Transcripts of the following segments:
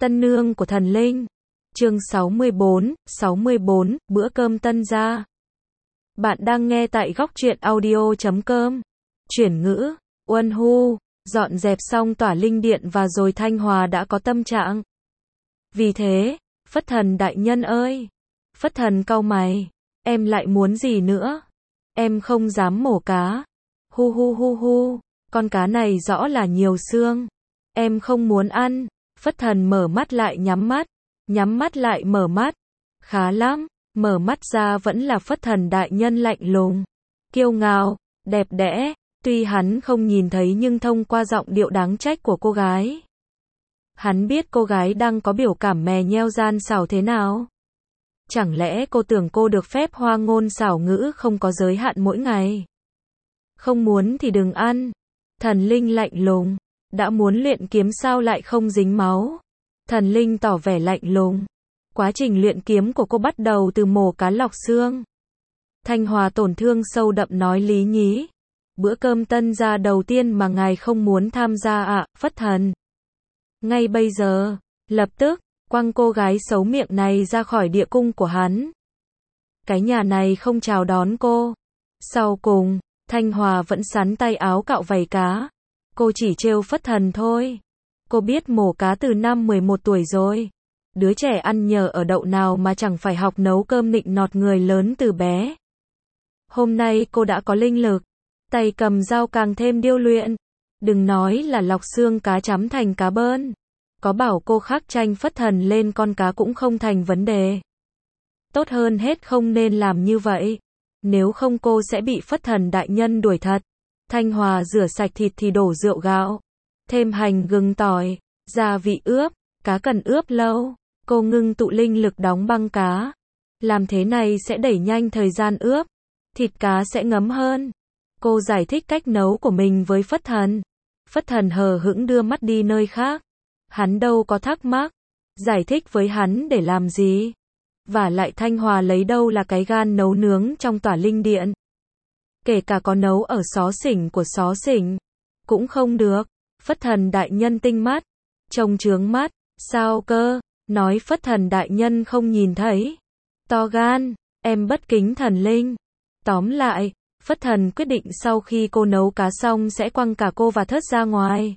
Tân nương của thần linh. Chương 64, bữa cơm tân gia. Bạn đang nghe tại góc truyện audio.com. Chuyển ngữ, Uân Hu, dọn dẹp xong tỏa linh điện và rồi Thanh Hòa đã có tâm trạng. Vì thế, Phất Thần đại nhân ơi! Phất Thần cau mày, em lại muốn gì nữa? Em không dám mổ cá. Hu hu hu hu, con cá này rõ là nhiều xương. Em không muốn ăn. Phất Thần mở mắt lại nhắm mắt lại mở mắt. Khá lắm, mở mắt ra vẫn là Phất Thần đại nhân lạnh lùng, kiêu ngạo, đẹp đẽ, tuy hắn không nhìn thấy nhưng thông qua giọng điệu đáng trách của cô gái, hắn biết cô gái đang có biểu cảm mè nheo gian xảo thế nào. Chẳng lẽ cô tưởng cô được phép hoa ngôn xảo ngữ không có giới hạn mỗi ngày? Không muốn thì đừng ăn. Thần linh lạnh lùng, đã muốn luyện kiếm sao lại không dính máu? Thần linh tỏ vẻ lạnh lùng. Quá trình luyện kiếm của cô bắt đầu từ mổ cá lọc xương. Thanh Hòa tổn thương sâu đậm nói lý nhí. Bữa cơm tân gia đầu tiên mà ngài không muốn tham gia ạ, Phất Thần. Ngay bây giờ, lập tức, quăng cô gái xấu miệng này ra khỏi địa cung của hắn. Cái nhà này không chào đón cô. Sau cùng, Thanh Hòa vẫn sắn tay áo cạo vảy cá. Cô chỉ trêu Phất Thần thôi. Cô biết mổ cá từ năm 11 tuổi rồi. Đứa trẻ ăn nhờ ở đậu nào mà chẳng phải học nấu cơm nịnh nọt người lớn từ bé. Hôm nay cô đã có linh lực. Tay cầm dao càng thêm điêu luyện. Đừng nói là lọc xương cá chấm thành cá bơn. Có bảo cô khắc tranh Phất Thần lên con cá cũng không thành vấn đề. Tốt hơn hết không nên làm như vậy. Nếu không cô sẽ bị Phất Thần đại nhân đuổi thật. Thanh Hòa rửa sạch thịt thì đổ rượu gạo. Thêm hành gừng tỏi, gia vị ướp, cá cần ướp lâu. Cô ngưng tụ linh lực đóng băng cá. Làm thế này sẽ đẩy nhanh thời gian ướp. Thịt cá sẽ ngấm hơn. Cô giải thích cách nấu của mình với Phất Thần. Phất Thần hờ hững đưa mắt đi nơi khác. Hắn đâu có thắc mắc. Giải thích với hắn để làm gì? Và lại Thanh Hòa lấy đâu là cái gan nấu nướng trong tỏa linh điện? Kể cả có nấu ở xó xỉnh của xó xỉnh cũng không được. Phất Thần đại nhân tinh mắt, trông chướng mắt. Sao cơ? Nói Phất Thần đại nhân không nhìn thấy. To gan, em bất kính thần linh. Tóm lại, Phất Thần quyết định sau khi cô nấu cá xong sẽ quăng cả cô và Thất ra ngoài.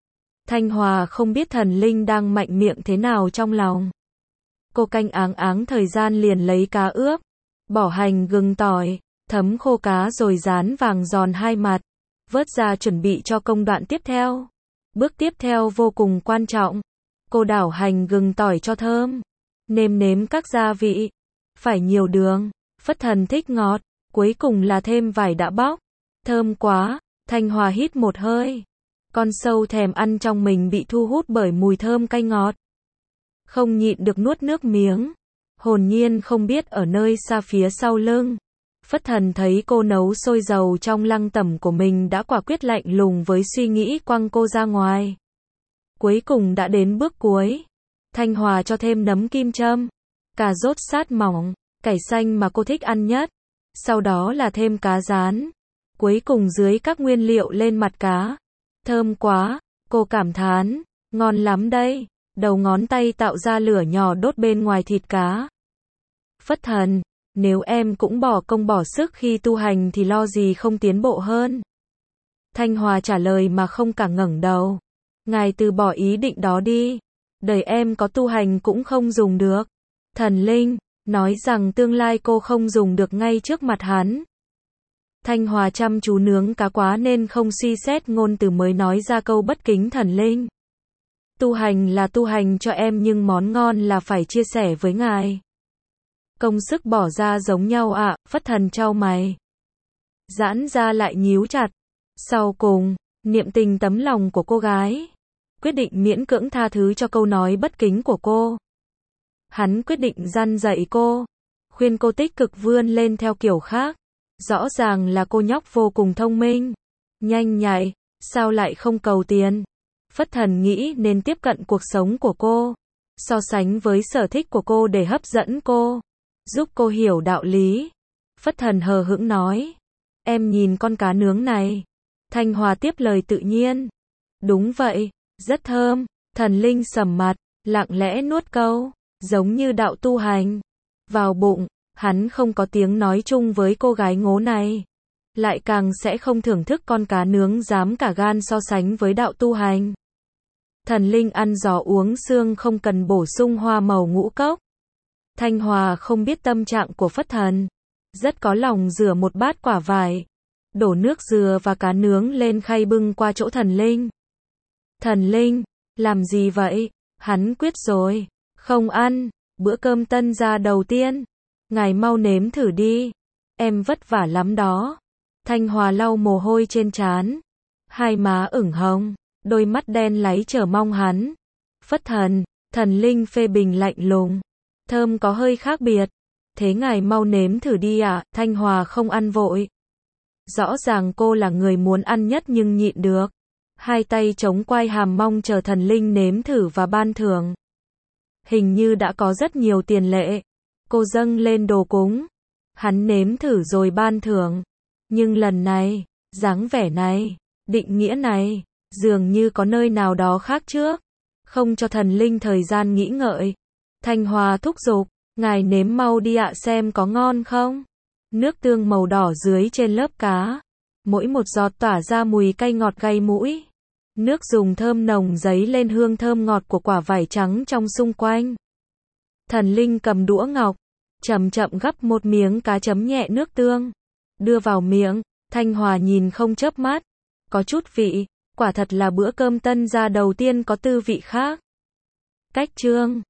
Thanh Hòa không biết thần linh đang mạnh miệng thế nào trong lòng. Cô canh áng áng thời gian liền lấy cá ướp, bỏ hành gừng tỏi, thấm khô cá rồi rán vàng giòn hai mặt, vớt ra chuẩn bị cho công đoạn tiếp theo. Bước tiếp theo vô cùng quan trọng. Cô đảo hành gừng tỏi cho thơm, nêm nếm các gia vị, phải nhiều đường, Phất Thần thích ngọt, cuối cùng là thêm vải đã bóc. Thơm quá, Thanh Hòa hít một hơi. Con sâu thèm ăn trong mình bị thu hút bởi mùi thơm cay ngọt. Không nhịn được nuốt nước miếng. Hồn nhiên không biết ở nơi xa phía sau lưng. Phất Thần thấy cô nấu sôi dầu trong lăng tẩm của mình đã quả quyết lạnh lùng với suy nghĩ quăng cô ra ngoài. Cuối cùng đã đến bước cuối. Thanh Hòa cho thêm nấm kim châm, cà rốt sát mỏng, cải xanh mà cô thích ăn nhất. Sau đó là thêm cá rán. Cuối cùng dưới các nguyên liệu lên mặt cá. Thơm quá, cô cảm thán, ngon lắm đây. Đầu ngón tay tạo ra lửa nhỏ đốt bên ngoài thịt cá. Phất Thần, nếu em cũng bỏ công bỏ sức khi tu hành thì lo gì không tiến bộ hơn. Thanh Hòa trả lời mà không cả ngẩng đầu. Ngài từ bỏ ý định đó đi. Đời em có tu hành cũng không dùng được. Thần linh, nói rằng tương lai cô không dùng được ngay trước mặt hắn. Thanh Hòa chăm chú nướng cá quá nên không suy xét ngôn từ mới nói ra câu bất kính thần linh. Tu hành là tu hành cho em nhưng món ngon là phải chia sẻ với ngài. Công sức bỏ ra giống nhau ạ, Phất Thần chau mày. Giãn ra lại nhíu chặt. Sau cùng, niệm tình tấm lòng của cô gái. Quyết định miễn cưỡng tha thứ cho câu nói bất kính của cô. Hắn quyết định răn dạy cô. Khuyên cô tích cực vươn lên theo kiểu khác. Rõ ràng là cô nhóc vô cùng thông minh. Nhanh nhạy, sao lại không cầu tiền? Phất Thần nghĩ nên tiếp cận cuộc sống của cô. So sánh với sở thích của cô để hấp dẫn cô. Giúp cô hiểu đạo lý. Phất Thần hờ hững nói. Em nhìn con cá nướng này. Thanh Hòa tiếp lời tự nhiên. Đúng vậy, rất thơm. Thần linh sầm mặt. lặng lẽ nuốt câu, giống như đạo tu hành. Vào bụng, hắn không có tiếng nói chung với cô gái ngố này. Lại càng sẽ không thưởng thức con cá nướng dám cả gan so sánh với đạo tu hành. Thần linh ăn giò uống xương không cần bổ sung hoa màu ngũ cốc. Thanh Hòa không biết tâm trạng của Phất Thần. Rất có lòng rửa một bát quả vải. Đổ nước dừa và cá nướng lên khay bưng qua chỗ thần linh. Thần linh, làm gì vậy? Hắn quyết rồi. Không ăn, bữa cơm tân gia đầu tiên. Ngài mau nếm thử đi. Em vất vả lắm đó. Thanh Hòa lau mồ hôi trên trán. Hai má ửng hồng, đôi mắt đen láy chờ mong hắn. Phất Thần, thần linh phê bình lạnh lùng. Thơm có hơi khác biệt. Thế ngài mau nếm thử đi ạ. Thanh Hòa không ăn vội. Rõ ràng cô là người muốn ăn nhất nhưng nhịn được. Hai tay chống quai hàm mong chờ thần linh nếm thử và ban thưởng. Hình như đã có rất nhiều tiền lệ. Cô dâng lên đồ cúng. Hắn nếm thử rồi ban thưởng. Nhưng lần này, dáng vẻ này, định nghĩa này, dường như có nơi nào đó khác trước. Không cho thần linh thời gian nghĩ ngợi. Thanh Hòa thúc giục, ngài nếm mau đi ạ xem có ngon không. Nước tương màu đỏ dưới trên lớp cá. Mỗi một giọt tỏa ra mùi cay ngọt gây mũi. Nước dùng thơm nồng dấy lên hương thơm ngọt của quả vải trắng trong xung quanh. Thần linh cầm đũa ngọc, chậm chậm gắp một miếng cá chấm nhẹ nước tương. Đưa vào miệng, Thanh Hòa nhìn không chớp mắt. Có chút vị, quả thật là bữa cơm tân gia đầu tiên có tư vị khác. Cách chương